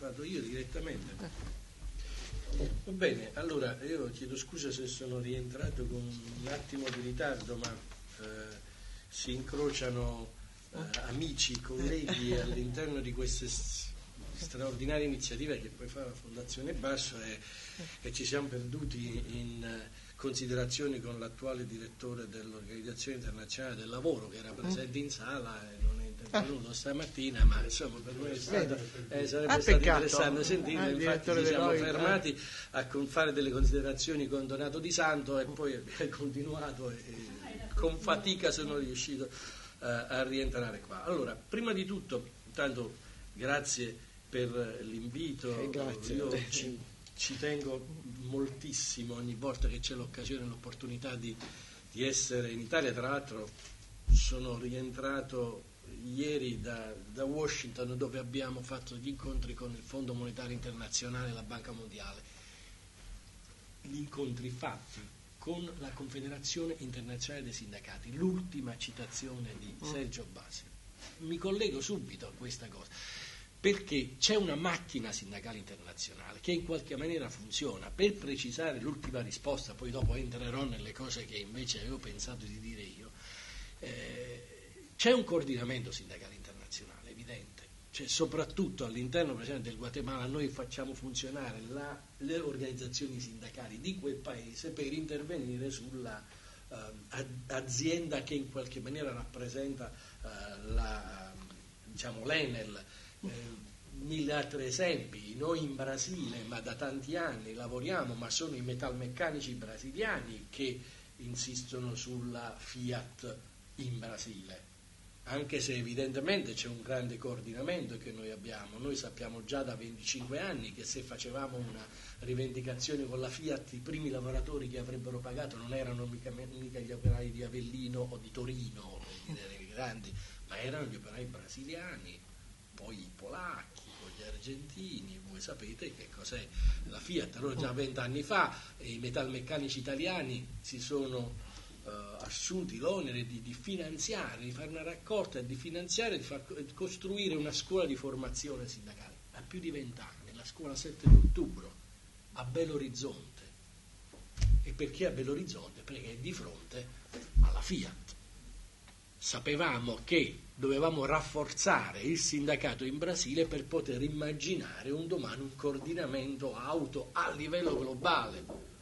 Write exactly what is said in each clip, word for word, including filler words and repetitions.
vado io direttamente. Va bene, allora io chiedo scusa se sono rientrato con un attimo di ritardo, ma eh, si incrociano eh, amici, colleghi all'interno di queste straordinarie iniziative che poi fa la Fondazione Basso, e, e ci siamo perduti in considerazioni con l'attuale direttore dell'Organizzazione Internazionale del Lavoro, che era presente in sala e non è intervenuto stamattina, ma insomma per noi è stato, eh, sarebbe ah, stato interessante sentirlo. Ah, infatti ci siamo fermati eh. a fare delle considerazioni con Donato Di Santo, e poi abbiamo continuato e, e con fatica sono riuscito uh, a rientrare qua. Allora, prima di tutto, intanto grazie per l'invito. Eh, grazie. Io ci, ci tengo moltissimo ogni volta che c'è l'occasione e l'opportunità di, di essere in Italia. Tra l'altro sono rientrato ieri da, da Washington, dove abbiamo fatto gli incontri con il Fondo Monetario Internazionale e la Banca Mondiale, gli incontri fatti con la Confederazione Internazionale dei Sindacati, l'ultima citazione di Sergio Basi. Mi collego subito a questa cosa, perché c'è una macchina sindacale internazionale che in qualche maniera funziona. Per precisare l'ultima risposta, poi dopo entrerò nelle cose che invece avevo pensato di dire io, eh, c'è un coordinamento sindacale internazionale evidente, cioè, soprattutto all'interno per esempio del Guatemala noi facciamo funzionare la, le organizzazioni sindacali di quel paese per intervenire sulla uh, azienda che in qualche maniera rappresenta uh, la, diciamo, l'Enel. Eh, mille altri esempi. Noi in Brasile, ma da tanti anni lavoriamo, ma sono i metalmeccanici brasiliani che insistono sulla Fiat in Brasile, anche se evidentemente c'è un grande coordinamento che noi abbiamo. Noi sappiamo già da venticinque anni che se facevamo una rivendicazione con la Fiat, i primi lavoratori che avrebbero pagato non erano mica, mica gli operai di Avellino o di Torino, i grandi, ma erano gli operai brasiliani, poi i polacchi, poi gli argentini. Voi sapete che cos'è la Fiat. Allora già vent'anni fa i metalmeccanici italiani si sono uh, assunti l'onere di, di finanziare, di fare una raccolta e di finanziare, di far costruire una scuola di formazione sindacale a più di vent'anni, la scuola sette d'ottobre a Belo Horizonte. E perché a Belo Horizonte? Perché è di fronte alla Fiat. Sapevamo che dovevamo rafforzare il sindacato in Brasile per poter immaginare un domani un coordinamento auto a livello globale.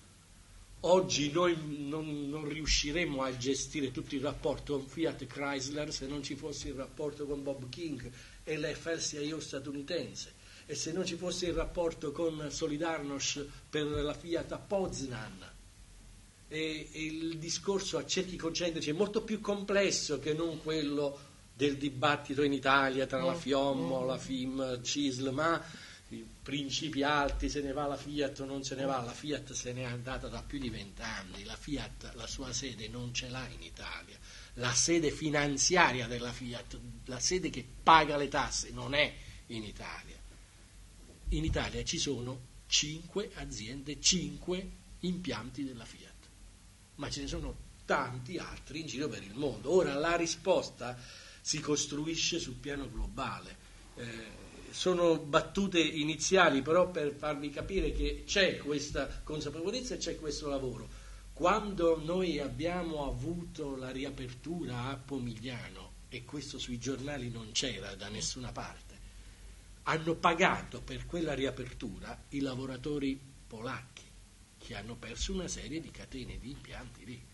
Oggi noi non, non riusciremo a gestire tutto il rapporto con Fiat Chrysler se non ci fosse il rapporto con Bob King e l'F L C I O statunitense, e se non ci fosse il rapporto con Solidarność per la Fiat a Poznan. E, e il discorso a cerchi concentrici è molto più complesso che non quello del dibattito in Italia tra la Fiommo, la F I M, CISL, ma i principi alti, se ne va la Fiat o non se ne va. La Fiat se ne è andata da più di vent'anni, la Fiat la sua sede non ce l'ha in Italia, la sede finanziaria della Fiat, la sede che paga le tasse non è in Italia. In Italia ci sono cinque aziende, cinque impianti della Fiat, ma ce ne sono tanti altri in giro per il mondo. Ora la risposta si costruisce sul piano globale. Eh, sono battute iniziali, però per farvi capire che c'è questa consapevolezza e c'è questo lavoro. Quando noi abbiamo avuto la riapertura a Pomigliano, e questo sui giornali non c'era da nessuna parte, hanno pagato per quella riapertura i lavoratori polacchi, che hanno perso una serie di catene di impianti lì.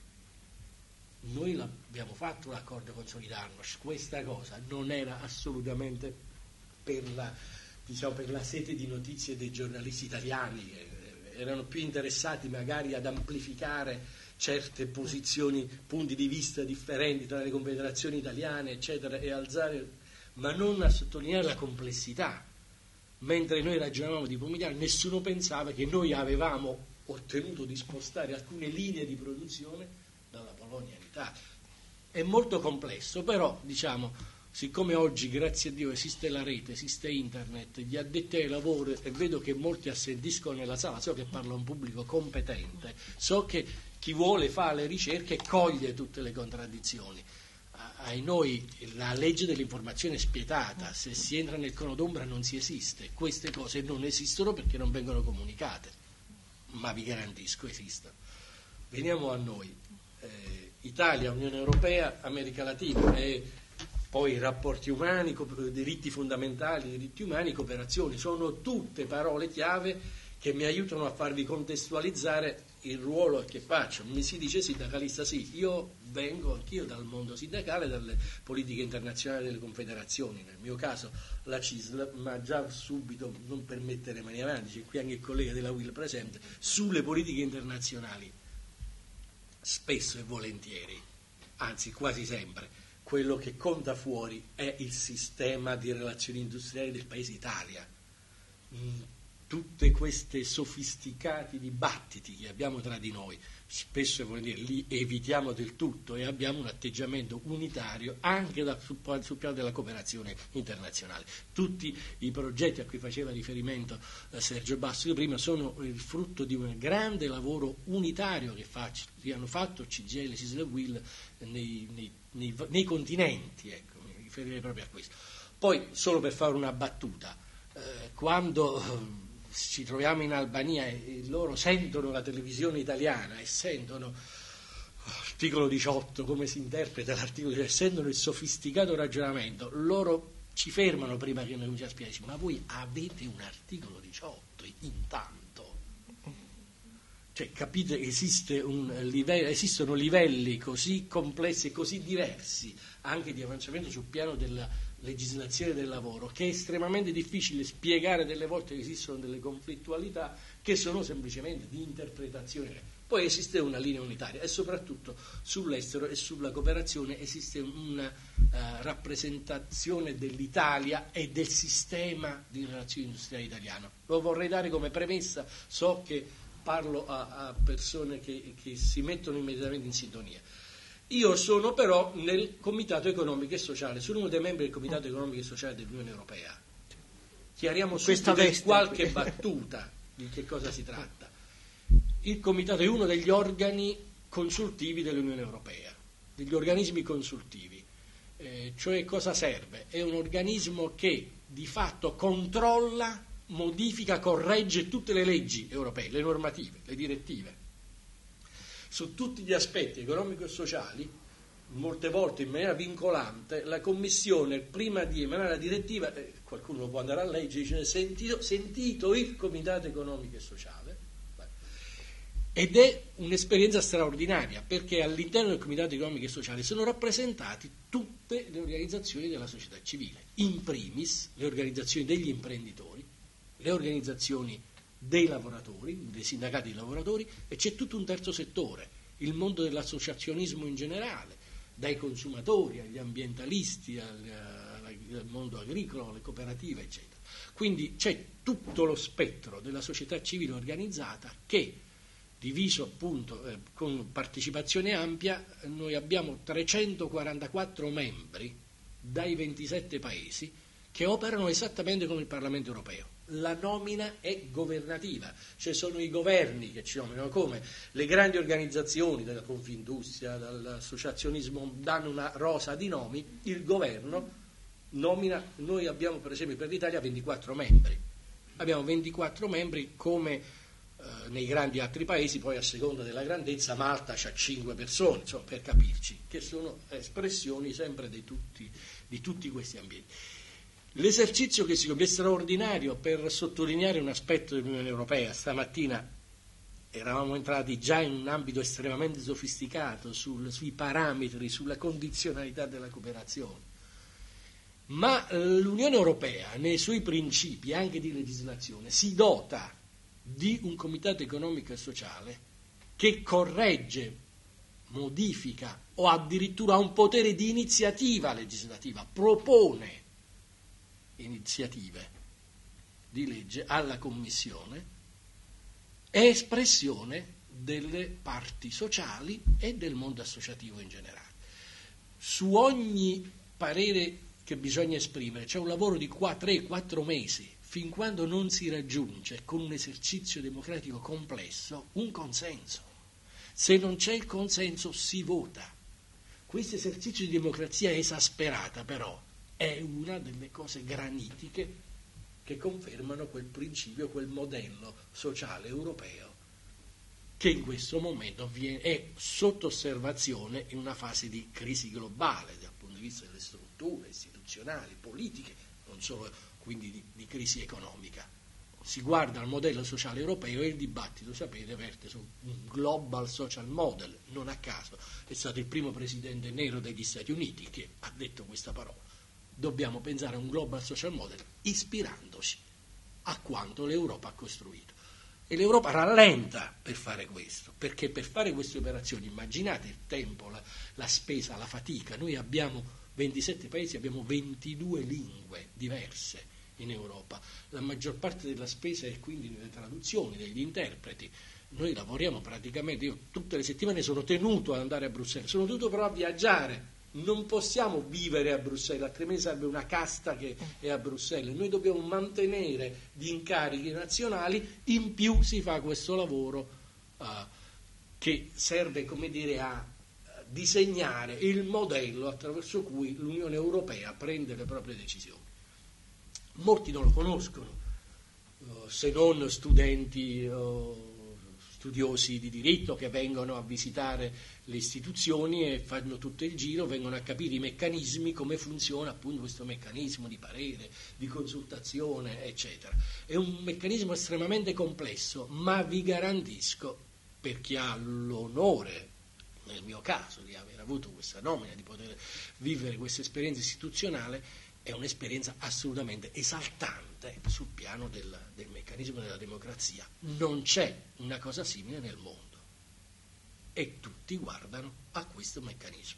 Noi abbiamo fatto l'accordo con Solidarność, questa cosa non era assolutamente per la, diciamo, per la sete di notizie dei giornalisti italiani, erano più interessati magari ad amplificare certe posizioni, punti di vista differenti tra le confederazioni italiane, eccetera, e alzare, ma non a sottolineare la complessità. Mentre noi ragionavamo di Pomigliano, nessuno pensava che noi avevamo ottenuto di spostare alcune linee di produzione dalla Polonia in Italia. È molto complesso, però diciamo, siccome oggi grazie a Dio esiste la rete, esiste internet, gli addetti ai lavori, e vedo che molti assentiscono nella sala, so che parla un pubblico competente, so che chi vuole fa le ricerche e coglie tutte le contraddizioni. ai noi la legge dell'informazione è spietata, se si entra nel cono d'ombra non si esiste, queste cose non esistono perché non vengono comunicate, ma vi garantisco esistono. Veniamo a noi, eh, Italia, Unione Europea, America Latina, e poi rapporti umani, diritti fondamentali, diritti umani, cooperazione, sono tutte parole chiave che mi aiutano a farvi contestualizzare il ruolo che faccio. Mi si dice sindacalista, sì, io vengo anch'io dal mondo sindacale, dalle politiche internazionali delle confederazioni, nel mio caso la C I S L, ma già subito, non per mettere mani avanti, c'è qui anche il collega della U I L presente, sulle politiche internazionali, spesso e volentieri, anzi quasi sempre, quello che conta fuori è il sistema di relazioni industriali del paese Italia. Tutte queste sofisticati dibattiti che abbiamo tra di noi, spesso e volentieri li evitiamo del tutto e abbiamo un atteggiamento unitario anche da, sul, sul piano della cooperazione internazionale. Tutti i progetti a cui faceva riferimento eh, Sergio Basso prima sono il frutto di un grande lavoro unitario che, faccio, che hanno fatto C G I L, C I S L e U I L nei, nei, nei, nei continenti, ecco, mi riferirei proprio a questo. Poi, solo per fare una battuta, eh, quando ci troviamo in Albania e loro sentono la televisione italiana e sentono articolo diciotto, come si interpreta l'articolo diciotto, sentono il sofisticato ragionamento, loro ci fermano prima che noi cominciamo a spiegare, ma voi avete un articolo diciotto intanto? Cioè, capite che esiste un livello, esistono livelli così complessi e così diversi anche di avanzamento sul piano della legislazione del lavoro, che è estremamente difficile spiegare, delle volte che esistono delle conflittualità che sono semplicemente di interpretazione. Poi esiste una linea unitaria e soprattutto sull'estero e sulla cooperazione esiste una uh, rappresentazione dell'Italia e del sistema di relazioni industriali italiano. Lo vorrei dare come premessa, so che parlo a, a persone che, che si mettono immediatamente in sintonia. Io sono però nel Comitato Economico e Sociale, sono uno dei membri del Comitato Economico e Sociale dell'Unione Europea. Chiariamo subito in qualche battuta di che cosa si tratta. Il Comitato è uno degli organi consultivi dell'Unione Europea, degli organismi consultivi. Eh, cioè cosa serve? È un organismo che di fatto controlla, modifica, corregge tutte le leggi europee, le normative, le direttive. Su tutti gli aspetti economici e sociali, molte volte in maniera vincolante, la Commissione, prima di emanare la direttiva, eh, qualcuno può andare a leggere, dice sentito, sentito il Comitato Economico e Sociale, beh, ed è un'esperienza straordinaria, perché all'interno del Comitato Economico e Sociale sono rappresentati tutte le organizzazioni della società civile, in primis le organizzazioni degli imprenditori, le organizzazioni dei lavoratori, dei sindacati dei lavoratori, e c'è tutto un terzo settore, il mondo dell'associazionismo in generale, dai consumatori agli ambientalisti, al, al mondo agricolo, alle cooperative, eccetera. Quindi c'è tutto lo spettro della società civile organizzata che, diviso appunto eh, con partecipazione ampia, noi abbiamo trecentoquarantaquattro membri dai ventisette paesi che operano esattamente come il Parlamento europeo. La nomina è governativa, cioè sono i governi che ci nominano, come le grandi organizzazioni della Confindustria, dall'associazionismo danno una rosa di nomi, il governo nomina. Noi abbiamo per esempio per l'Italia ventiquattro membri, abbiamo ventiquattro membri come eh, nei grandi altri paesi, poi a seconda della grandezza Malta c'ha cinque persone, insomma, per capirci, che sono espressioni sempre di tutti, di tutti questi ambienti. L'esercizio che si compie è straordinario per sottolineare un aspetto dell'Unione Europea. Stamattina eravamo entrati già in un ambito estremamente sofisticato sul, sui parametri, sulla condizionalità della cooperazione. Ma l'Unione Europea, nei suoi principi anche di legislazione, si dota di un Comitato Economico e Sociale che corregge, modifica o addirittura ha un potere di iniziativa legislativa, propone iniziative di legge alla Commissione, è espressione delle parti sociali e del mondo associativo in generale. Su ogni parere che bisogna esprimere c'è un lavoro di tre quattro mesi, fin quando non si raggiunge, con un esercizio democratico complesso, un consenso. Se non c'è il consenso si vota. Questo esercizio di democrazia esasperata però è una delle cose granitiche che confermano quel principio, quel modello sociale europeo che in questo momento viene, è sotto osservazione in una fase di crisi globale dal punto di vista delle strutture istituzionali, politiche, non solo quindi di, di crisi economica. Si guarda al modello sociale europeo e il dibattito, sapete, verte su un global social model. Non a caso è stato il primo presidente nero degli Stati Uniti che ha detto questa parola. Dobbiamo pensare a un global social model ispirandoci a quanto l'Europa ha costruito. E l'Europa rallenta per fare questo, perché per fare queste operazioni, immaginate il tempo, la, la spesa, la fatica. Noi abbiamo ventisette paesi, abbiamo ventidue lingue diverse in Europa. La maggior parte della spesa è quindi nelle traduzioni, degli interpreti. Noi lavoriamo praticamente, io tutte le settimane sono tenuto ad andare a Bruxelles, sono tenuto però a viaggiare. Non possiamo vivere a Bruxelles, altrimenti sarebbe una casta che è a Bruxelles. Noi dobbiamo mantenere gli incarichi nazionali, in più si fa questo lavoro uh, che serve, come dire, a disegnare il modello attraverso cui l'Unione Europea prende le proprie decisioni. Molti non lo conoscono, uh, se non studenti uh, studiosi di diritto che vengono a visitare le istituzioni e fanno tutto il giro, vengono a capire i meccanismi, come funziona appunto questo meccanismo di parere, di consultazione, eccetera. È un meccanismo estremamente complesso, ma vi garantisco, per chi ha l'onore, nel mio caso, di aver avuto questa nomina, di poter vivere questa esperienza istituzionale, è un'esperienza assolutamente esaltante sul piano del, del meccanismo della democrazia. Non c'è una cosa simile nel mondo e tutti guardano a questo meccanismo.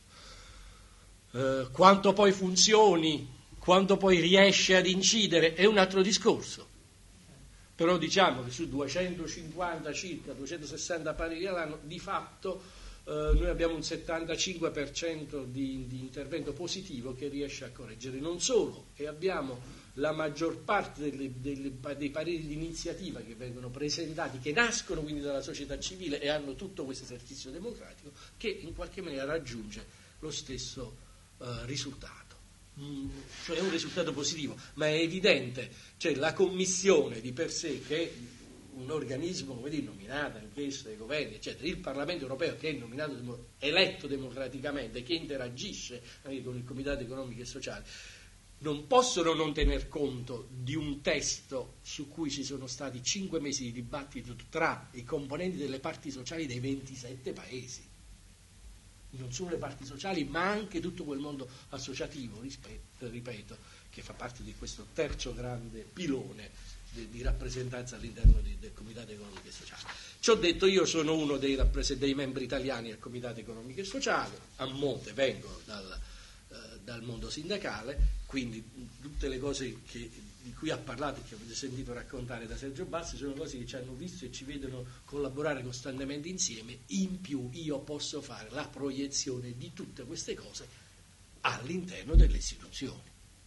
Eh, quanto poi funzioni, quanto poi riesce ad incidere è un altro discorso, però diciamo che su duecentocinquanta circa, duecentosessanta pareri all'anno, di fatto Uh, noi abbiamo un settantacinque per cento di, di intervento positivo che riesce a correggere. Non solo, e abbiamo la maggior parte delle, delle, dei pareri di iniziativa che vengono presentati, che nascono quindi dalla società civile e hanno tutto questo esercizio democratico, che in qualche maniera raggiunge lo stesso uh, risultato. Mm, cioè è un risultato positivo, ma è evidente, cioè la commissione di per sé, che è un organismo, come dire, nominato anch'esso dai governi, eccetera, il Parlamento europeo che è nominato, eletto democraticamente, che interagisce anche con il Comitato Economico e Sociale, non possono non tener conto di un testo su cui ci sono stati cinque mesi di dibattito tra i componenti delle parti sociali dei ventisette paesi. Non solo le parti sociali, ma anche tutto quel mondo associativo, rispetto, ripeto, che fa parte di questo terzo grande pilone di rappresentanza all'interno di, del Comitato Economico e Sociale. Ciò detto, io sono uno dei, dei membri italiani del Comitato Economico e Sociale, a monte vengo dal, eh, dal mondo sindacale, quindi tutte le cose che, di cui ha parlato e che avete sentito raccontare da Sergio Bassi sono cose che ci hanno visto e ci vedono collaborare costantemente insieme. In più io posso fare la proiezione di tutte queste cose all'interno delle istituzioni.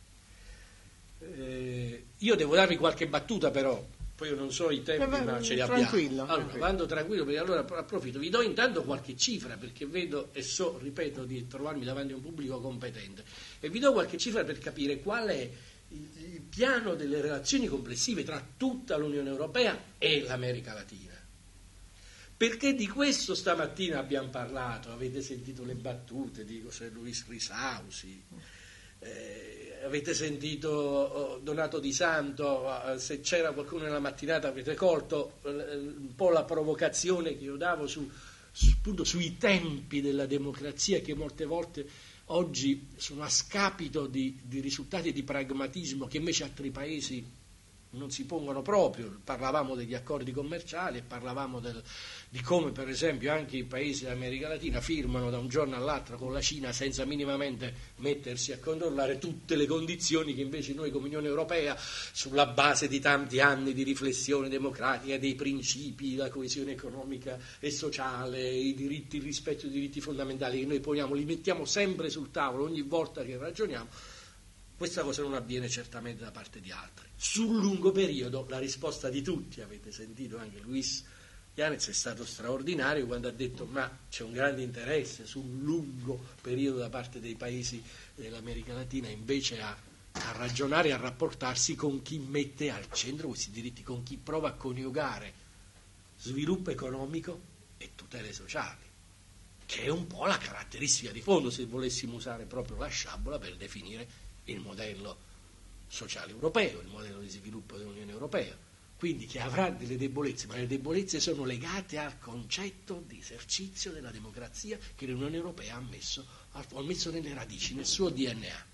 Eh, io devo darvi qualche battuta, però poi io non so i tempi, eh, ma ce li abbiamo. Tranquillo, allora tranquillo. vado tranquillo, perché allora approfitto, vi do intanto qualche cifra, perché vedo e so, ripeto, di trovarmi davanti a un pubblico competente, e vi do qualche cifra per capire qual è il, il piano delle relazioni complessive tra tutta l'Unione Europea e l'America Latina. Perché di questo stamattina abbiamo parlato, avete sentito le battute di José Luis Risausi, eh, avete sentito oh, Donato Di Santo, eh, se c'era qualcuno nella mattinata avete colto eh, un po' la provocazione che io davo su, su, appunto, sui tempi della democrazia, che molte volte oggi sono a scapito di, di risultati di pragmatismo che invece altri paesi non si pongono proprio. Parlavamo degli accordi commerciali e parlavamo del, di come per esempio anche i paesi dell'America Latina firmano da un giorno all'altro con la Cina senza minimamente mettersi a controllare tutte le condizioni che invece noi come Unione Europea, sulla base di tanti anni di riflessione democratica, dei principi, la coesione economica e sociale, i diritti, il rispetto dei diritti fondamentali che noi poniamo, li mettiamo sempre sul tavolo ogni volta che ragioniamo. Questa cosa non avviene certamente da parte di altri. Sul lungo periodo la risposta di tutti, avete sentito anche Luis Yanez è stato straordinario quando ha detto ma c'è un grande interesse sul lungo periodo da parte dei paesi dell'America Latina invece a, a ragionare e a rapportarsi con chi mette al centro questi diritti, con chi prova a coniugare sviluppo economico e tutele sociali, che è un po' la caratteristica di fondo, se volessimo usare proprio la sciabola per definire il modello sociale europeo, il modello di sviluppo dell'Unione Europea. Quindi che avrà delle debolezze, ma le debolezze sono legate al concetto di esercizio della democrazia che l'Unione Europea ha messo, ha messo nelle radici, nel suo D N A.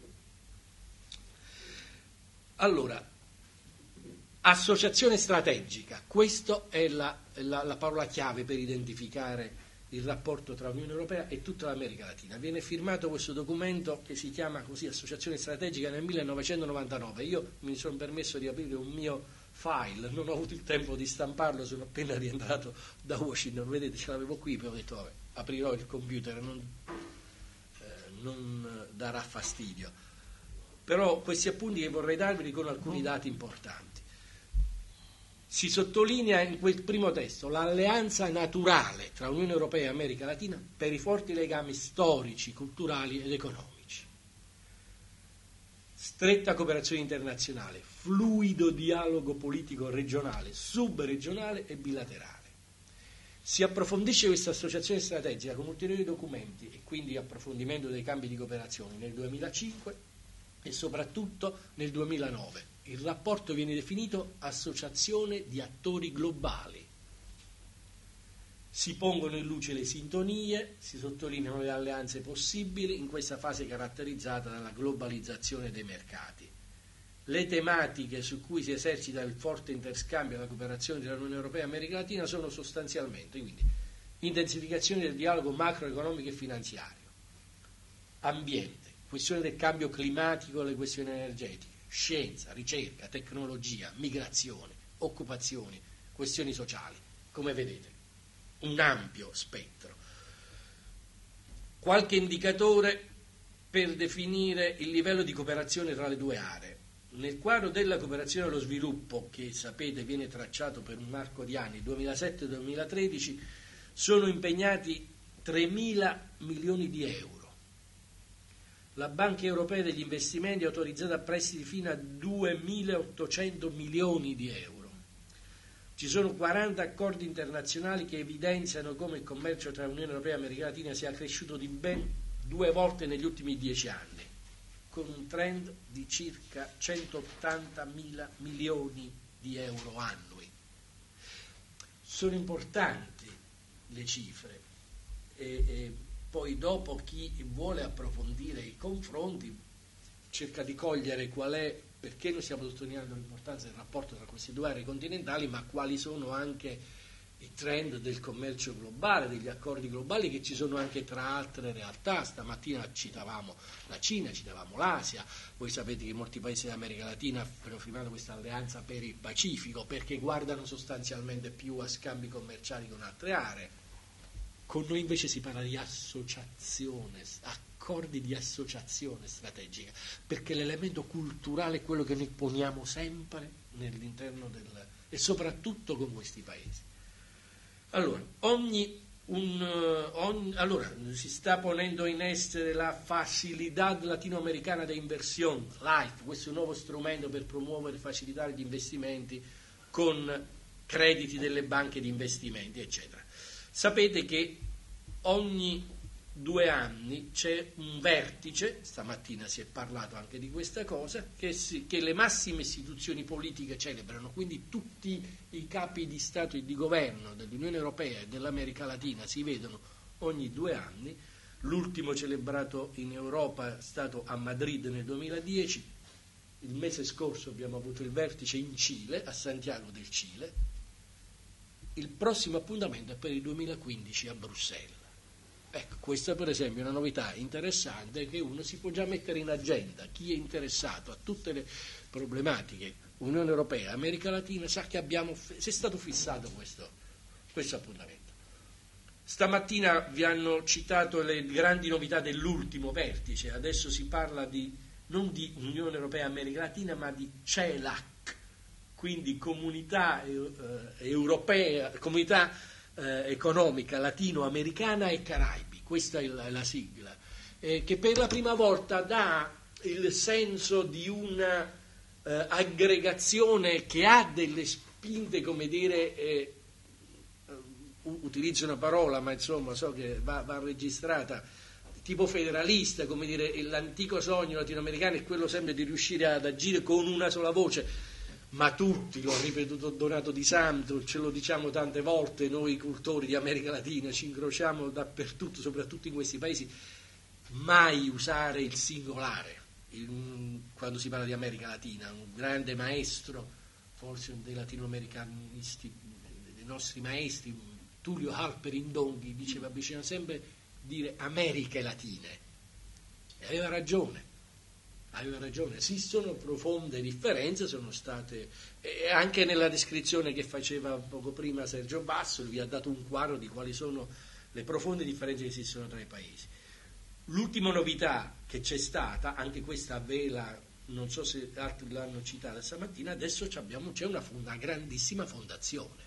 Allora, associazione strategica, questa è la, la, la parola chiave per identificare il rapporto tra l'Unione Europea e tutta l'America Latina. Viene firmato questo documento che si chiama così Associazione Strategica nel millenovecentonovantanove. Io mi sono permesso di aprire un mio file, non ho avuto il tempo di stamparlo, sono appena rientrato da Washington, vedete ce l'avevo qui, poi ho detto vabbè, aprirò il computer, non, eh, non darà fastidio. Però questi appunti che vorrei darvi con alcuni dati importanti. Si sottolinea in quel primo testo l'alleanza naturale tra Unione Europea e America Latina per i forti legami storici, culturali ed economici. Stretta cooperazione internazionale, fluido dialogo politico regionale, subregionale e bilaterale. Si approfondisce questa associazione strategica con ulteriori documenti e quindi approfondimento dei cambi di cooperazione nel duemilacinque e soprattutto nel duemilanove. Il rapporto viene definito associazione di attori globali. Si pongono in luce le sintonie, si sottolineano le alleanze possibili in questa fase caratterizzata dalla globalizzazione dei mercati. Le tematiche su cui si esercita il forte interscambio e la cooperazione tra l'Unione Europea e America Latina sono sostanzialmente quindi intensificazione del dialogo macroeconomico e finanziario, ambiente, questione del cambio climatico e le questioni energetiche, scienza, ricerca, tecnologia, migrazione, occupazioni, questioni sociali, come vedete, un ampio spettro. Qualche indicatore per definire il livello di cooperazione tra le due aree. Nel quadro della cooperazione allo sviluppo, che sapete viene tracciato per un arco di anni, duemilasette duemilatredici, sono impegnati tremila milioni di euro. La Banca Europea degli Investimenti è autorizzata a prestiti fino a duemilaottocento milioni di euro. Ci sono quaranta accordi internazionali che evidenziano come il commercio tra l'Unione Europea e l'America Latina sia cresciuto di ben due volte negli ultimi dieci anni, con un trend di circa centottantamila milioni di euro annui. Sono importanti le cifre e, e poi dopo chi vuole approfondire i confronti cerca di cogliere qual è, perché noi stiamo sottolineando l'importanza del rapporto tra queste due aree continentali, ma quali sono anche i trend del commercio globale, degli accordi globali che ci sono anche tra altre realtà. Stamattina citavamo la Cina, citavamo l'Asia, voi sapete che molti paesi dell'America Latina hanno firmato questa alleanza per il Pacifico perché guardano sostanzialmente più a scambi commerciali con altre aree. Con noi invece si parla di associazione, accordi di associazione strategica, perché l'elemento culturale è quello che noi poniamo sempre nell'interno del... e soprattutto con questi paesi. Allora, ogni, un, ogni, allora, si sta ponendo in essere la Facilidad Latinoamericana de Inversión, LIFE, questo è un nuovo strumento per promuovere e facilitare gli investimenti con crediti delle banche di investimenti, eccetera. Sapete che ogni due anni c'è un vertice, stamattina si è parlato anche di questa cosa, che, si, che le massime istituzioni politiche celebrano, quindi tutti i capi di Stato e di governo dell'Unione Europea e dell'America Latina si vedono ogni due anni. L'ultimo celebrato in Europa è stato a Madrid nel duemiladieci, il mese scorso abbiamo avuto il vertice in Cile, a Santiago del Cile. Il prossimo appuntamento è per il duemilaquindici a Bruxelles. Ecco, questa per esempio è una novità interessante che uno si può già mettere in agenda. Chi è interessato a tutte le problematiche Unione Europea, America Latina, sa che abbiamo, si è stato fissato questo, questo appuntamento. Stamattina vi hanno citato le grandi novità dell'ultimo vertice, adesso si parla di, non di Unione Europea America Latina, ma di CELAC, quindi comunità eh, europea, comunità eh, economica latinoamericana e caraibi, questa è la, la sigla, eh, che per la prima volta dà il senso di una eh, aggregazione che ha delle spinte, come dire, eh, utilizzo una parola, ma insomma so che va, va registrata, tipo federalista, come dire, l'antico sogno latinoamericano è quello sempre di riuscire ad agire con una sola voce, ma tutti, lo ha ripetuto Donato Di Santo, ce lo diciamo tante volte noi cultori di America Latina, ci incrociamo dappertutto, soprattutto in questi paesi, mai usare il singolare il, quando si parla di America Latina. Un grande maestro, forse dei latinoamericanisti, dei nostri maestri, Tullio Halperin Donghi, diceva bisogna sempre dire Americhe Latine, e aveva ragione, aveva ragione, esistono profonde differenze, sono state, e anche nella descrizione che faceva poco prima Sergio Basso, vi ha dato un quadro di quali sono le profonde differenze che esistono tra i paesi. L'ultima novità che c'è stata, anche questa a vela, non so se altri l'hanno citata stamattina, adesso abbiamo, c'è una, una grandissima fondazione,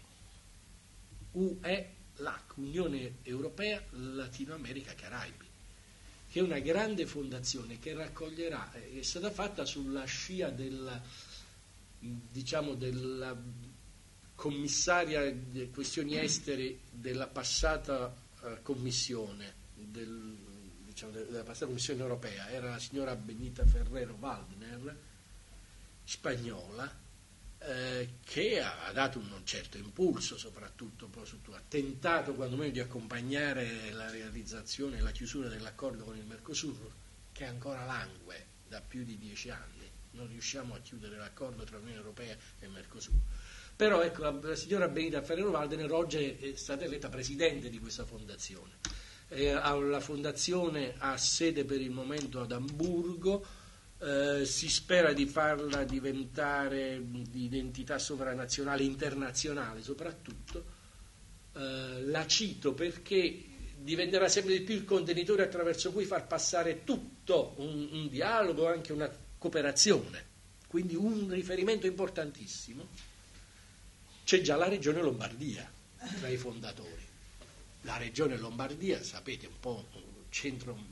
U E L A C, Unione Europea Latino America Caraibi, che è una grande fondazione che raccoglierà, è stata fatta sulla scia della, diciamo, della commissaria delle questioni estere della passata uh, commissione, del, diciamo, della passata commissione europea, era la signora Benita Ferrero Waldner, spagnola, Eh, che ha dato un certo impulso, soprattutto ha tentato quantomeno di accompagnare la realizzazione e la chiusura dell'accordo con il Mercosur, che ancora langue da più di dieci anni, non riusciamo a chiudere l'accordo tra l'Unione Europea e il Mercosur. Però ecco, la, la signora Benita Ferrero Waldner oggi è stata eletta presidente di questa fondazione. Eh, la fondazione ha sede per il momento ad Amburgo. Eh, si spera di farla diventare di identità sovranazionale internazionale soprattutto. Eh, la cito perché diventerà sempre di più il contenitore attraverso cui far passare tutto un, un dialogo, anche una cooperazione, quindi un riferimento importantissimo. C'è già la regione Lombardia tra i fondatori. La regione Lombardia, sapete, un po' un centro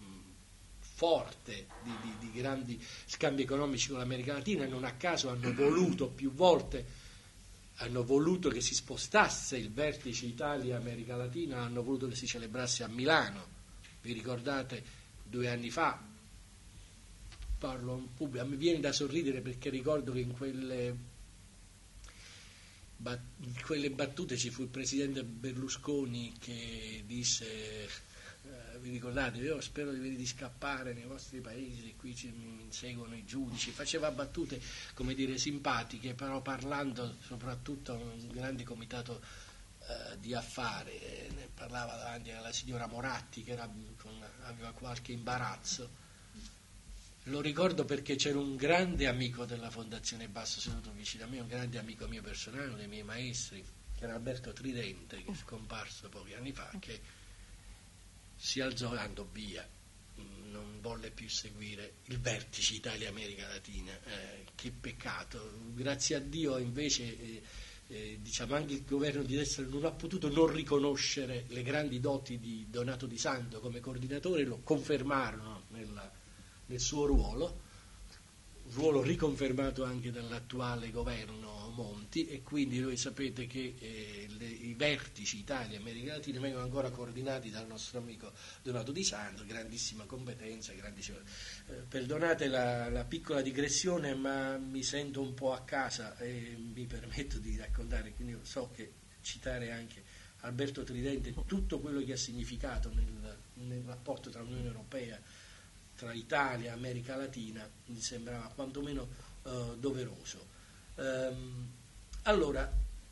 forte di, di, di grandi scambi economici con l'America Latina, e non a caso hanno voluto più volte, hanno voluto che si spostasse il vertice Italia-America Latina, hanno voluto che si celebrasse a Milano. Vi ricordate due anni fa, parlo in pubblico, mi viene da sorridere perché ricordo che in quelle, in quelle battute ci fu il presidente Berlusconi che disse: vi ricordate, io spero di, di scappare nei vostri paesi, qui ci mi seguono i giudici, faceva battute, come dire, simpatiche, però parlando soprattutto a un grande comitato eh, di affari, eh, ne parlava davanti alla signora Moratti che era, con, aveva qualche imbarazzo. Lo ricordo perché c'era un grande amico della Fondazione Basso seduto vicino a me, un grande amico mio personale, uno dei miei maestri, che era Alberto Tridente, che è scomparso pochi anni fa, che si alzò e andò via, non volle più seguire il vertice Italia-America Latina. Eh, che peccato, grazie a Dio invece eh, eh, diciamo anche il governo di destra non ha potuto non riconoscere le grandi doti di Donato Di Santo come coordinatore, lo confermarono nella, nel suo ruolo, ruolo riconfermato anche dall'attuale governo Monti, e quindi voi sapete che eh, le, i vertici Italia e America Latina vengono ancora coordinati dal nostro amico Donato Di Santo, grandissima competenza, grandissima... Eh, perdonate la, la piccola digressione, ma mi sento un po' a casa e mi permetto di raccontare, quindi so che citare anche Alberto Tridente, tutto quello che ha significato nel, nel rapporto tra l'Unione Europea, tra Italia e America Latina, mi sembrava quantomeno uh, doveroso. Um, allora,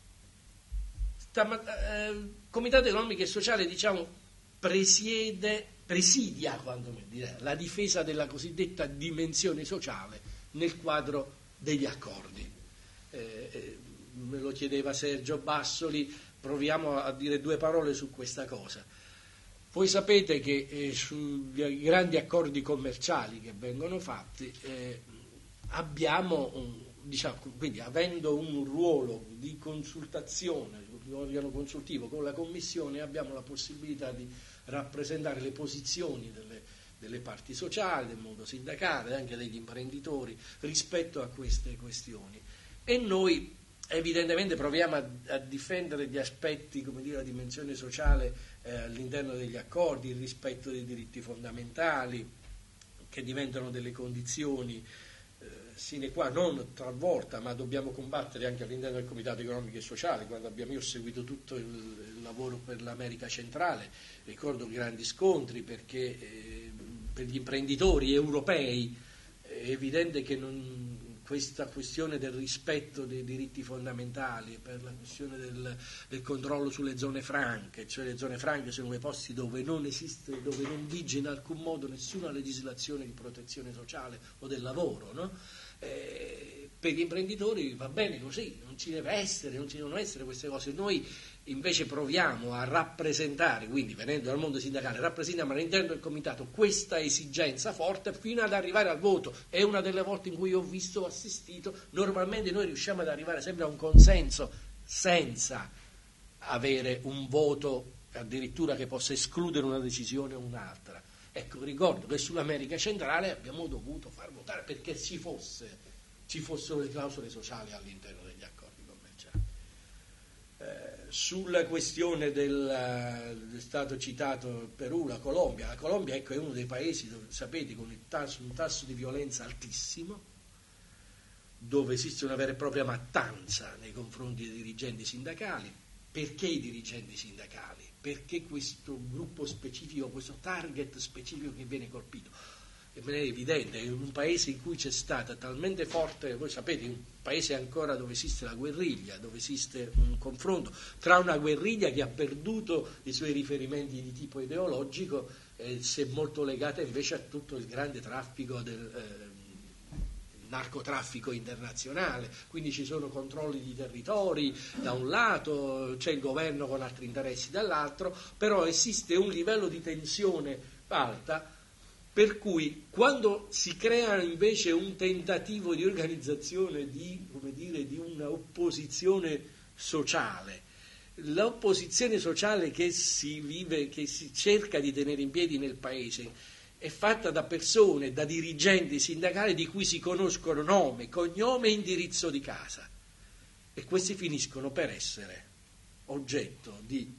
sta, uh, Comitato Economico e Sociale, diciamo, presiede, presidia quantomeno, direi, la difesa della cosiddetta dimensione sociale nel quadro degli accordi. Eh, eh, me lo chiedeva Sergio Bassoli, proviamo a dire due parole su questa cosa. Voi sapete che eh, sui grandi accordi commerciali che vengono fatti eh, abbiamo un, diciamo, quindi avendo un ruolo di consultazione, di organo consultivo con la Commissione, abbiamo la possibilità di rappresentare le posizioni delle, delle parti sociali, del mondo sindacale, anche degli imprenditori rispetto a queste questioni. E noi evidentemente proviamo a, a difendere gli aspetti, come dire, la dimensione sociale eh, all'interno degli accordi, il rispetto dei diritti fondamentali, che diventano delle condizioni sine qua non talvolta, ma dobbiamo combattere anche all'interno del Comitato Economico e Sociale. Quando abbiamo, io ho seguito tutto il, il lavoro per l'America Centrale, ricordo grandi scontri perché eh, per gli imprenditori europei è evidente che non, questa questione del rispetto dei diritti fondamentali, per la questione del, del controllo sulle zone franche, cioè le zone franche sono quei posti dove non esiste, dove non vige in alcun modo nessuna legislazione di protezione sociale o del lavoro, no? Eh, per gli imprenditori va bene così, non ci deve essere, non ci devono essere queste cose. Noi invece proviamo a rappresentare, quindi venendo dal mondo sindacale, rappresentiamo all'interno del comitato questa esigenza forte fino ad arrivare al voto. È una delle volte in cui ho visto, ho assistito, normalmente noi riusciamo ad arrivare sempre a un consenso senza avere un voto addirittura che possa escludere una decisione o un'altra. Ecco, ricordo che sull'America Centrale abbiamo dovuto far votare perché ci fosse, ci fossero le clausole sociali all'interno degli accordi commerciali. Eh, sulla questione del, è stato citato il Perù, la Colombia. La Colombia, ecco, è uno dei paesi dove, sapete, con il tasso, un tasso di violenza altissimo, dove esiste una vera e propria mattanza nei confronti dei dirigenti sindacali. Perché i dirigenti sindacali? Perché questo gruppo specifico, questo target specifico che viene colpito? E me ne è evidente, in un paese in cui c'è stata talmente forte, voi sapete, un paese ancora dove esiste la guerriglia, dove esiste un confronto tra una guerriglia che ha perduto i suoi riferimenti di tipo ideologico e si è molto legata invece a tutto il grande traffico del eh, narcotraffico internazionale, quindi ci sono controlli di territori da un lato, c'è il governo con altri interessi dall'altro, però esiste un livello di tensione alta, per cui quando si crea invece un tentativo di organizzazione di, come dire, di una opposizione sociale, l'opposizione sociale che si vive, che si cerca di tenere in piedi nel paese, è fatta da persone, da dirigenti sindacali di cui si conoscono nome, cognome e indirizzo di casa, e questi finiscono per essere oggetto di,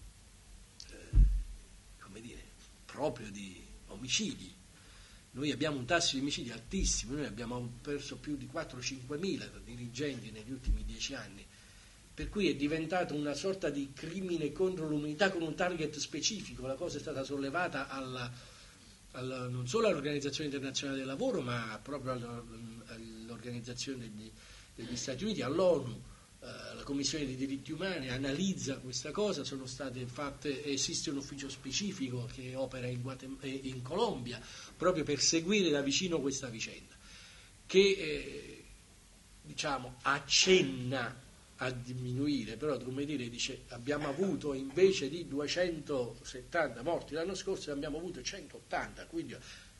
eh, come dire, proprio di omicidi. Noi abbiamo un tasso di omicidi altissimo, noi abbiamo perso più di quattro cinque mila dirigenti negli ultimi dieci anni, per cui è diventato una sorta di crimine contro l'umanità con un target specifico. La cosa è stata sollevata alla Alla, non solo all'Organizzazione Internazionale del Lavoro, ma proprio all'Organizzazione degli, degli Stati Uniti, all'ONU. Eh, la Commissione dei diritti umani analizza questa cosa, sono state fatte, esiste un ufficio specifico che opera in, Guatem- in Colombia proprio per seguire da vicino questa vicenda, che eh, diciamo accenna a diminuire, però come dire, dice, abbiamo avuto invece di duecentosettanta morti l'anno scorso abbiamo avuto centottanta, quindi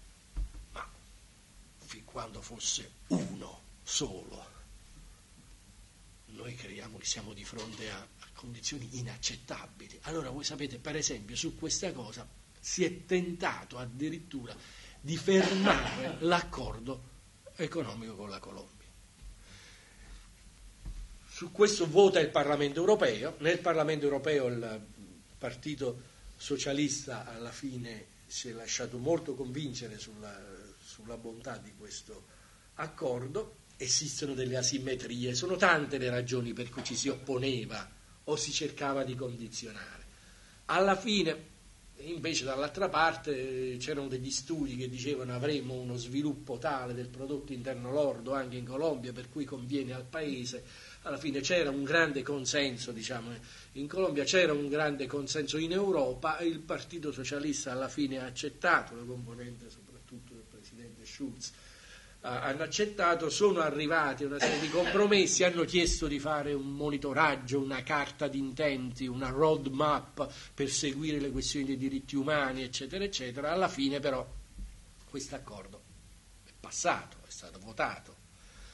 ma fin quando fosse uno solo noi crediamo che siamo di fronte a, a condizioni inaccettabili. Allora voi sapete, per esempio, su questa cosa si è tentato addirittura di fermare l'accordo economico con la Colombia. Su questo vota il Parlamento europeo. Nel Parlamento europeo il Partito Socialista alla fine si è lasciato molto convincere sulla, sulla bontà di questo accordo. Esistono delle asimmetrie, sono tante le ragioni per cui ci si opponeva o si cercava di condizionare. Alla fine, invece, dall'altra parte c'erano degli studi che dicevano avremo uno sviluppo tale del prodotto interno lordo anche in Colombia per cui conviene al paese. Alla fine c'era un grande consenso, diciamo, in Colombia, c'era un grande consenso in Europa, il Partito Socialista alla fine ha accettato, la componente soprattutto del Presidente Schulz hanno accettato, sono arrivati a una serie di compromessi, hanno chiesto di fare un monitoraggio, una carta di intenti, una road map per seguire le questioni dei diritti umani, eccetera, eccetera. Alla fine però questo accordo è passato, è stato votato.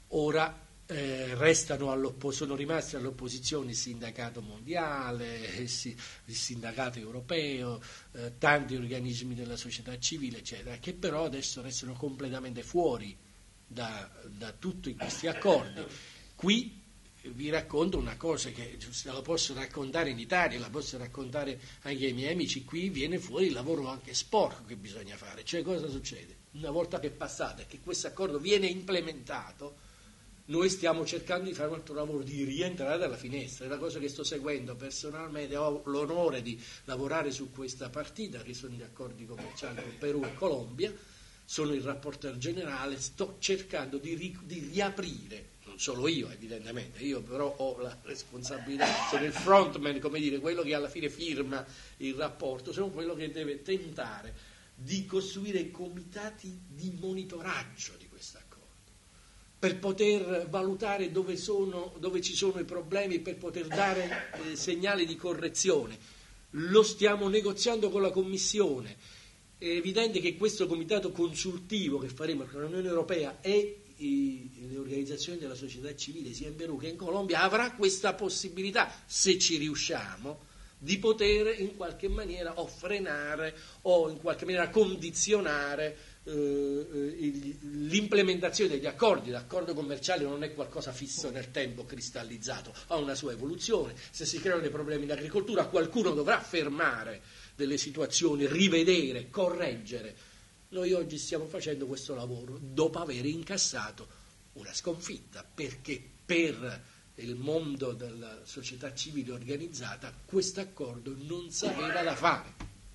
Ora eh, restano all'oppo- sono rimasti all'opposizione il sindacato mondiale, il, si- il sindacato europeo, eh, tanti organismi della società civile, eccetera, che però adesso restano completamente fuori da, da tutti questi accordi. Qui vi racconto una cosa che la posso raccontare in Italia, la posso raccontare anche ai miei amici. Qui viene fuori il lavoro anche sporco che bisogna fare. Cioè, cosa succede? Una volta che è passata e che questo accordo viene implementato, noi stiamo cercando di fare un altro lavoro di rientrare dalla finestra. È la cosa che sto seguendo personalmente. Ho l'onore di lavorare su questa partita, che sono gli accordi commerciali con Perù e Colombia. Sono il rapporteur generale, sto cercando di, ri- di riaprire, non solo io evidentemente, io però ho la responsabilità, sono il frontman, come dire, quello che alla fine firma il rapporto, sono quello che deve tentare di costruire comitati di monitoraggio di questo accordo, per poter valutare dove, sono, dove ci sono i problemi, per poter dare eh, segnali di correzione. Lo stiamo negoziando con la Commissione. È evidente che questo comitato consultivo che faremo con l'Unione Europea e i, le organizzazioni della società civile sia in Perù che in Colombia avrà questa possibilità, se ci riusciamo, di poter in qualche maniera o frenare o in qualche maniera condizionare eh, l'implementazione degli accordi. L'accordo commerciale non è qualcosa fisso nel tempo, cristallizzato, ha una sua evoluzione. Se si creano dei problemi in agricoltura, qualcuno dovrà fermare delle situazioni, rivedere, correggere. Noi oggi stiamo facendo questo lavoro dopo aver incassato una sconfitta, perché per il mondo della società civile organizzata questo accordo non sapeva da fare.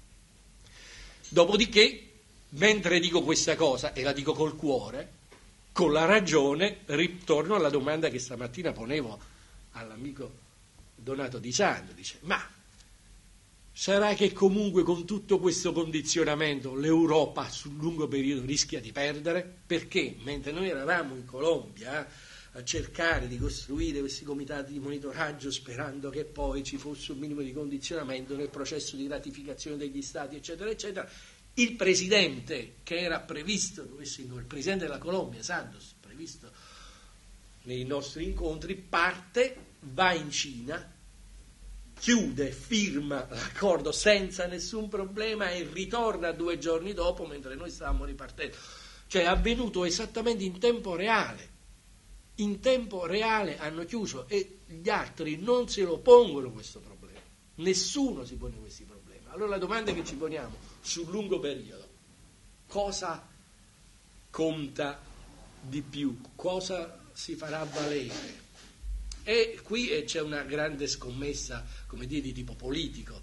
Dopodiché, mentre dico questa cosa, e la dico col cuore, con la ragione, ritorno alla domanda che stamattina ponevo all'amico Donato Di Sando. Dice, ma sarà che comunque con tutto questo condizionamento l'Europa sul lungo periodo rischia di perdere? Perché mentre noi eravamo in Colombia a cercare di costruire questi comitati di monitoraggio sperando che poi ci fosse un minimo di condizionamento nel processo di ratificazione degli stati, eccetera, eccetera, il presidente che era previsto, il presidente della Colombia, Santos, previsto nei nostri incontri, parte, va in Cina, chiude, firma l'accordo senza nessun problema e ritorna due giorni dopo mentre noi stavamo ripartendo. Cioè è avvenuto esattamente in tempo reale. In tempo reale hanno chiuso e gli altri non se lo pongono questo problema. Nessuno si pone questi problemi. Allora la domanda che ci poniamo sul lungo periodo: cosa conta di più? Cosa si farà valere? E qui c'è una grande scommessa, come dire, di tipo politico.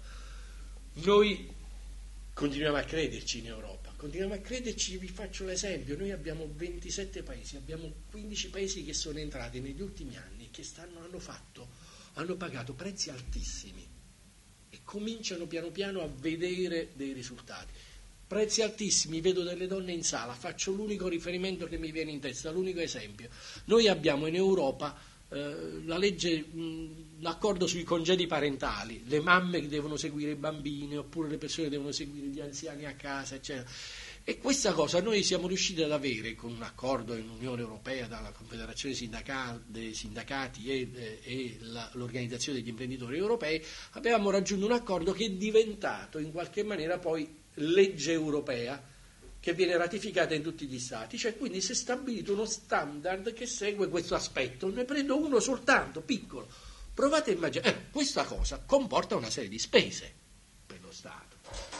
Noi continuiamo a crederci in Europa, continuiamo a crederci, vi faccio l'esempio, noi abbiamo ventisette paesi, abbiamo quindici paesi che sono entrati negli ultimi anni, che stanno, hanno fatto, hanno pagato prezzi altissimi e cominciano piano piano a vedere dei risultati. Prezzi altissimi, vedo delle donne in sala, faccio l'unico riferimento che mi viene in testa, l'unico esempio. Noi abbiamo in Europa la legge, l'accordo sui congedi parentali, le mamme che devono seguire i bambini oppure le persone che devono seguire gli anziani a casa, eccetera. E questa cosa noi siamo riusciti ad avere con un accordo in Unione Europea dalla Confederazione Sindaca- dei Sindacati e, e la, l'Organizzazione degli Imprenditori Europei. Abbiamo raggiunto un accordo che è diventato in qualche maniera poi legge europea, che viene ratificata in tutti gli stati, cioè quindi si è stabilito uno standard che segue questo aspetto. Ne prendo uno soltanto, piccolo. Provate a immaginare, eh, questa cosa comporta una serie di spese per lo Stato.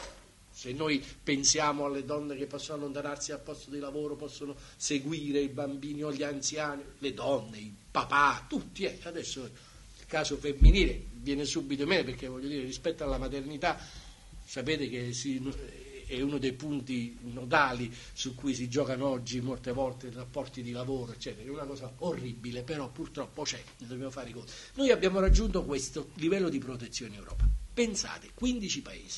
Se noi pensiamo alle donne che possono allontanarsi dal posto di lavoro, possono seguire i bambini o gli anziani, le donne, i papà, tutti, eh, adesso il caso femminile viene subito meno, perché voglio dire, rispetto alla maternità, sapete che si... è uno dei punti nodali su cui si giocano oggi molte volte i rapporti di lavoro, eccetera. È una cosa orribile, però purtroppo c'è, ne dobbiamo fare i conti. Noi abbiamo raggiunto questo livello di protezione in Europa. Pensate, quindici paesi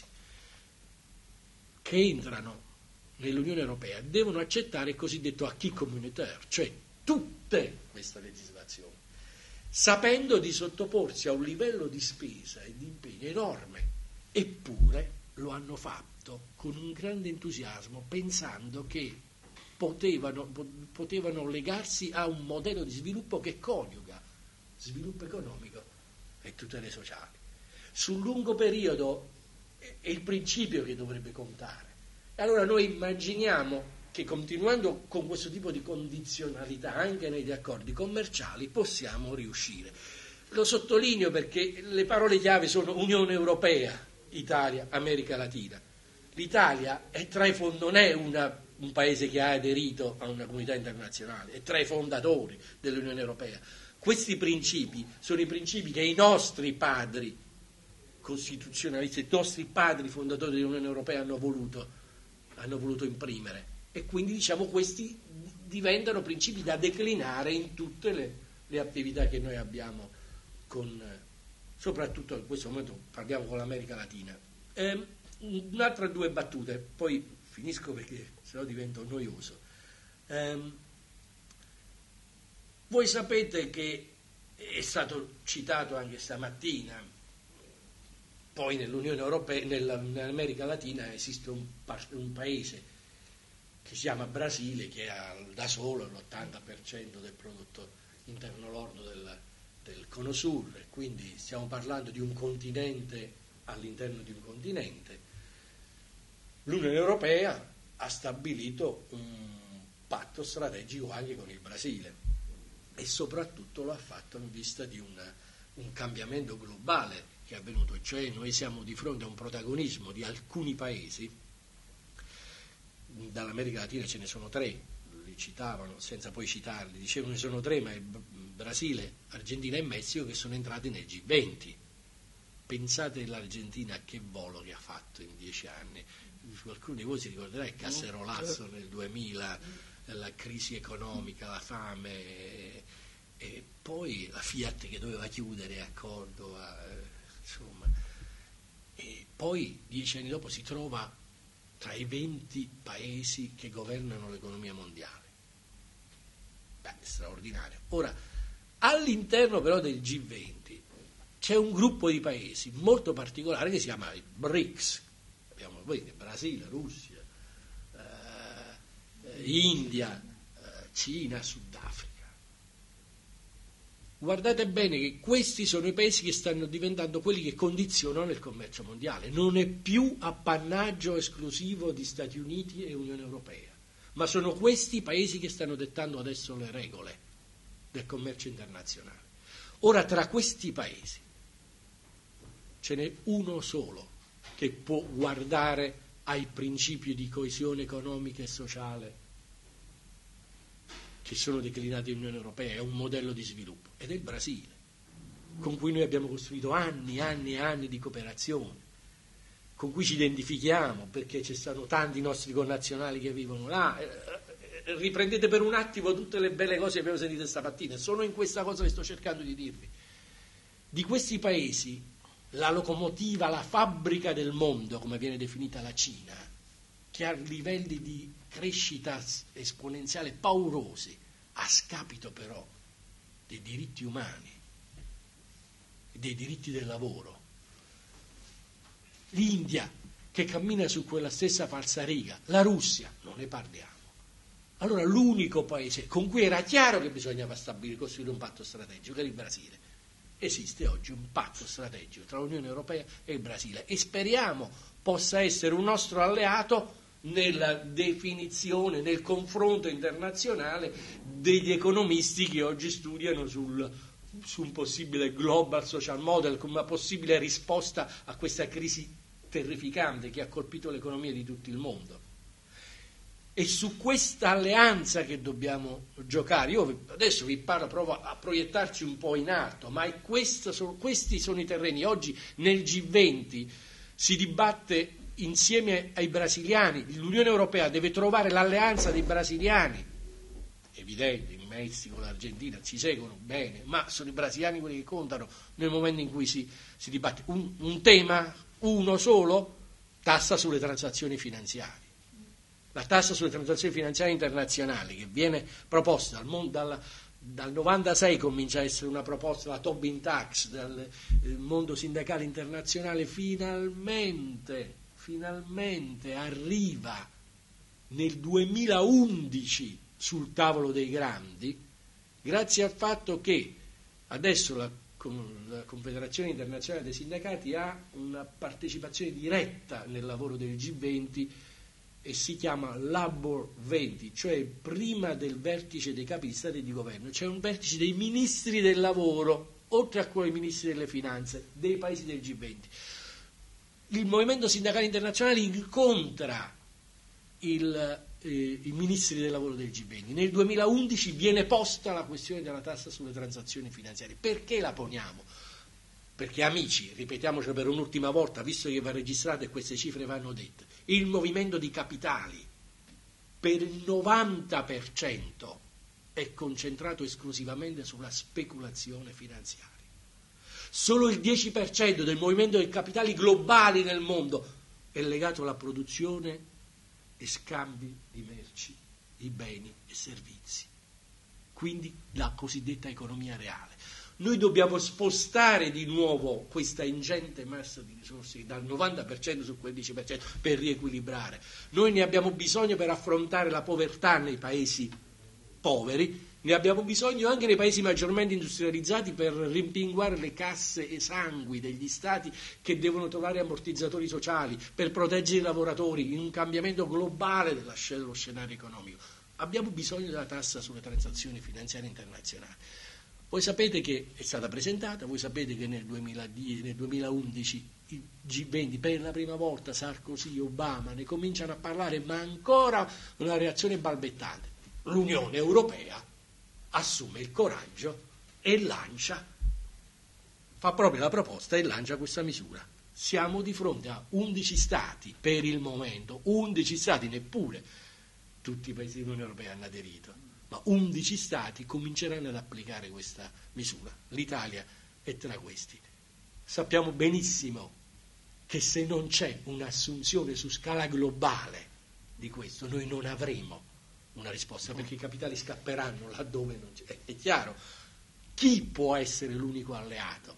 che entrano nell'Unione Europea devono accettare il cosiddetto acquis communautaire, cioè tutte queste legislazioni, sapendo di sottoporsi a un livello di spesa e di impegno enorme, eppure lo hanno fatto con un grande entusiasmo, pensando che potevano, potevano legarsi a un modello di sviluppo che coniuga sviluppo economico e tutele sociali. Sul lungo periodo è il principio che dovrebbe contare. Allora noi immaginiamo che continuando con questo tipo di condizionalità anche negli accordi commerciali possiamo riuscire. Lo sottolineo perché le parole chiave sono Unione Europea, Italia, America Latina. L'Italia è tra i fond- non è una, un paese che ha aderito a una comunità internazionale, è tra i fondatori dell'Unione Europea. Questi principi sono i principi che i nostri padri costituzionalisti, i nostri padri fondatori dell'Unione Europea hanno voluto, hanno voluto imprimere. E quindi diciamo questi diventano principi da declinare in tutte le, le attività che noi abbiamo con, soprattutto in questo momento parliamo con l'America Latina. Eh, un'altra due battute, poi finisco perché sennò divento noioso. Eh, voi sapete che è stato citato anche stamattina, poi nell'Unione Europea, nella, nell'America Latina esiste un, un paese che si chiama Brasile, che ha da solo l'ottanta per cento del prodotto interno lordo del, del Cono Sur, quindi stiamo parlando di un continente all'interno di un continente. L'Unione Europea ha stabilito un patto strategico anche con il Brasile e soprattutto lo ha fatto in vista di una, un cambiamento globale che è avvenuto, cioè noi siamo di fronte a un protagonismo di alcuni paesi. Dall'America Latina ce ne sono tre, li citavano senza poi citarli, dicevano che sono tre, ma è Brasile, Argentina e Messico che sono entrati nel G venti. Pensate l'Argentina a che volo che ha fatto in dieci anni. Qualcuno di voi si ricorderà il casserolazzo nel duemila, la crisi economica, la fame, e, e poi la Fiat che doveva chiudere a Cordova, insomma. E poi dieci anni dopo si trova tra i venti paesi che governano l'economia mondiale. Beh, straordinario. Ora, all'interno però del G venti c'è un gruppo di paesi molto particolare che si chiama i BRICS. Abbiamo vedete, Brasile, Russia, eh, India, eh, Cina, Sudafrica. Guardate bene che questi sono i paesi che stanno diventando quelli che condizionano il commercio mondiale. Non è più appannaggio esclusivo di Stati Uniti e Unione Europea, ma sono questi paesi che stanno dettando adesso le regole del commercio internazionale. Ora, tra questi paesi ce n'è uno solo che può guardare ai principi di coesione economica e sociale che sono declinati nell'Unione Europea, è un modello di sviluppo, ed è il Brasile, con cui noi abbiamo costruito anni e anni e anni di cooperazione, con cui ci identifichiamo, perché ci sono tanti nostri connazionali che vivono là. Riprendete per un attimo tutte le belle cose che abbiamo sentito stamattina, sono in questa cosa che sto cercando di dirvi. Di questi paesi, la locomotiva, la fabbrica del mondo, come viene definita la Cina, che ha livelli di crescita esponenziale paurosi, a scapito però dei diritti umani e dei diritti del lavoro. L'India, che cammina su quella stessa falsariga, la Russia, non ne parliamo. Allora l'unico paese con cui era chiaro che bisognava stabilire, costruire un patto strategico era il Brasile. Esiste oggi un patto strategico tra l'Unione Europea e il Brasile e speriamo possa essere un nostro alleato nella definizione, nel confronto internazionale degli economisti che oggi studiano sul, su un possibile global social model come una possibile risposta a questa crisi terrificante che ha colpito l'economia di tutto il mondo. È su questa alleanza che dobbiamo giocare. Io adesso vi parlo, provo a proiettarci un po' in alto, ma è questo, questi sono i terreni. Oggi nel G venti si dibatte insieme ai brasiliani, l'Unione Europea deve trovare l'alleanza dei brasiliani, evidente, il Messico, l'Argentina ci seguono bene, ma sono i brasiliani quelli che contano nel momento in cui si, si dibatte. Un, un tema, uno solo, tassa sulle transazioni finanziarie. La tassa sulle transazioni finanziarie internazionali che viene proposta dal mondo, dal, dal novantasei comincia a essere una proposta, la Tobin Tax dal mondo sindacale internazionale, finalmente finalmente arriva nel duemilaundici sul tavolo dei grandi, grazie al fatto che adesso la, la Confederazione Internazionale dei Sindacati ha una partecipazione diretta nel lavoro del G venti e si chiama Labor venti, cioè prima del vertice dei capi di Stato e di governo c'è un vertice dei ministri del lavoro, oltre a quello dei ministri delle finanze, dei paesi del G venti. Il movimento sindacale internazionale incontra il, eh, i ministri del lavoro del G venti. Nel duemilaundici viene posta la questione della tassa sulle transazioni finanziarie. Perché la poniamo? Perché, amici, ripetiamocelo per un'ultima volta, visto che va registrato e queste cifre vanno dette, il movimento di capitali per il novanta per cento è concentrato esclusivamente sulla speculazione finanziaria. Solo il dieci per cento del movimento dei capitali globali nel mondo è legato alla produzione e scambi di merci, di beni e servizi. Quindi la cosiddetta economia reale. Noi dobbiamo spostare di nuovo questa ingente massa di risorse dal novanta per cento sul quindici per cento per riequilibrare. Noi ne abbiamo bisogno per affrontare la povertà nei paesi poveri, ne abbiamo bisogno anche nei paesi maggiormente industrializzati per rimpinguare le casse esangui degli stati che devono trovare ammortizzatori sociali, per proteggere i lavoratori in un cambiamento globale della, dello scenario economico. Abbiamo bisogno della tassa sulle transazioni finanziarie internazionali. Voi sapete che è stata presentata, voi sapete che nel, duemiladieci, nel duemilaundici il G venti per la prima volta Sarkozy e Obama ne cominciano a parlare, ma ancora una reazione balbettante. L'Unione Europea assume il coraggio e lancia, fa proprio la proposta e lancia questa misura. Siamo di fronte a undici stati per il momento, undici stati, neppure tutti i paesi dell'Unione Europea hanno aderito, ma undici stati cominceranno ad applicare questa misura. L'Italia è tra questi. Sappiamo benissimo che se non c'è un'assunzione su scala globale di questo, noi non avremo una risposta, perché i capitali scapperanno laddove non c'è. È chiaro. Chi può essere l'unico alleato?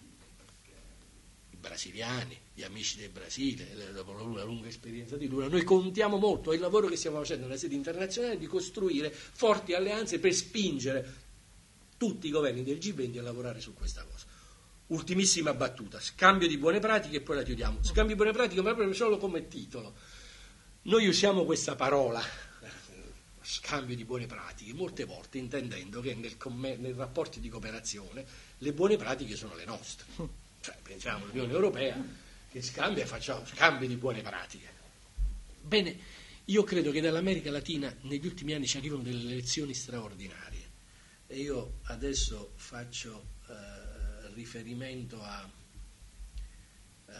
I brasiliani, gli amici del Brasile, dopo la lunga esperienza di Lula. Noi contiamo molto, è il lavoro che stiamo facendo nella sede internazionale, di costruire forti alleanze per spingere tutti i governi del G venti a lavorare su questa cosa. Ultimissima battuta, scambio di buone pratiche e poi la chiudiamo. Scambio di buone pratiche, ma proprio solo come titolo. Noi usiamo questa parola, scambio di buone pratiche, molte volte intendendo che nel, commer- nei rapporti di cooperazione le buone pratiche sono le nostre. Cioè, pensiamo all'Unione Europea che scambia e facciamo scambi di buone pratiche. Bene, io credo che dall'America Latina negli ultimi anni ci arrivano delle lezioni straordinarie e io adesso faccio eh, riferimento a eh,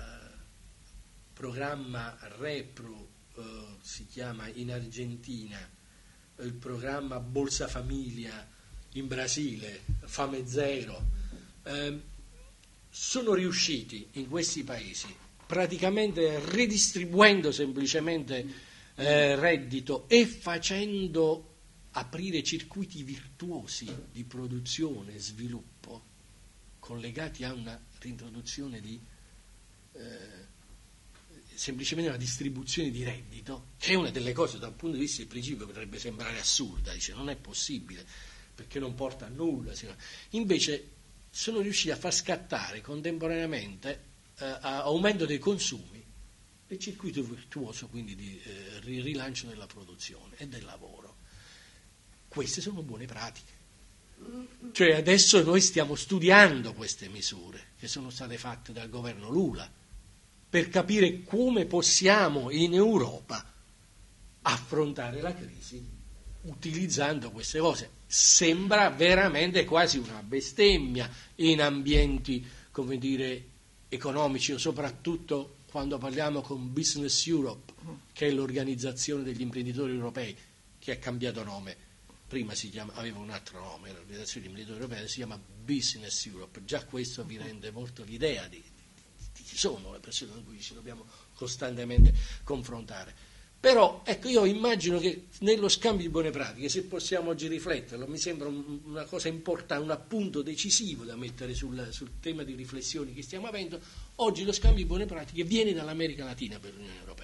programma REPRO, eh, si chiama in Argentina, il programma Bolsa Famiglia in Brasile, Fame Zero. Eh, sono riusciti in questi paesi, praticamente ridistribuendo semplicemente eh, reddito e facendo aprire circuiti virtuosi di produzione e sviluppo collegati a una reintroduzione di eh, semplicemente una distribuzione di reddito, che è una delle cose dal punto di vista del principio potrebbe sembrare assurda, dice non è possibile perché non porta a nulla, invece sono riusciti a far scattare contemporaneamente eh, a aumento dei consumi e circuito virtuoso quindi di eh, rilancio della produzione e del lavoro. Queste sono buone pratiche. Cioè adesso noi stiamo studiando queste misure che sono state fatte dal governo Lula per capire come possiamo in Europa affrontare la crisi utilizzando queste cose. Sembra veramente quasi una bestemmia in ambienti, come dire, economici, o soprattutto quando parliamo con Business Europe, che è l'organizzazione degli imprenditori europei, che ha cambiato nome. Prima si chiama, aveva un altro nome, l'organizzazione degli imprenditori europei, si chiama Business Europe. Già questo vi rende molto l'idea di, di chi sono le persone con cui ci dobbiamo costantemente confrontare. Però ecco, io immagino che nello scambio di buone pratiche, se possiamo oggi rifletterlo, mi sembra un, una cosa importante, un appunto decisivo da mettere sul, sul tema di riflessioni che stiamo avendo. Oggi lo scambio di buone pratiche viene dall'America Latina per l'Unione Europea.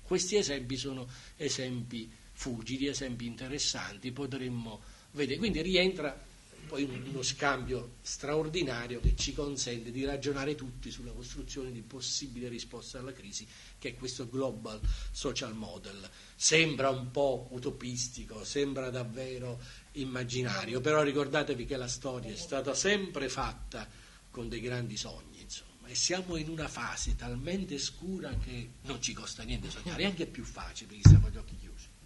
Questi esempi sono esempi fulgidi, esempi interessanti, potremmo vedere. Quindi rientra poi uno scambio straordinario che ci consente di ragionare tutti sulla costruzione di possibili risposte alla crisi, che è questo global social model. Sembra un po' utopistico, sembra davvero immaginario, però ricordatevi che la storia è stata sempre fatta con dei grandi sogni, insomma, e siamo in una fase talmente scura che non ci costa niente sognare, è anche più facile perché siamo agli occhi chiusi.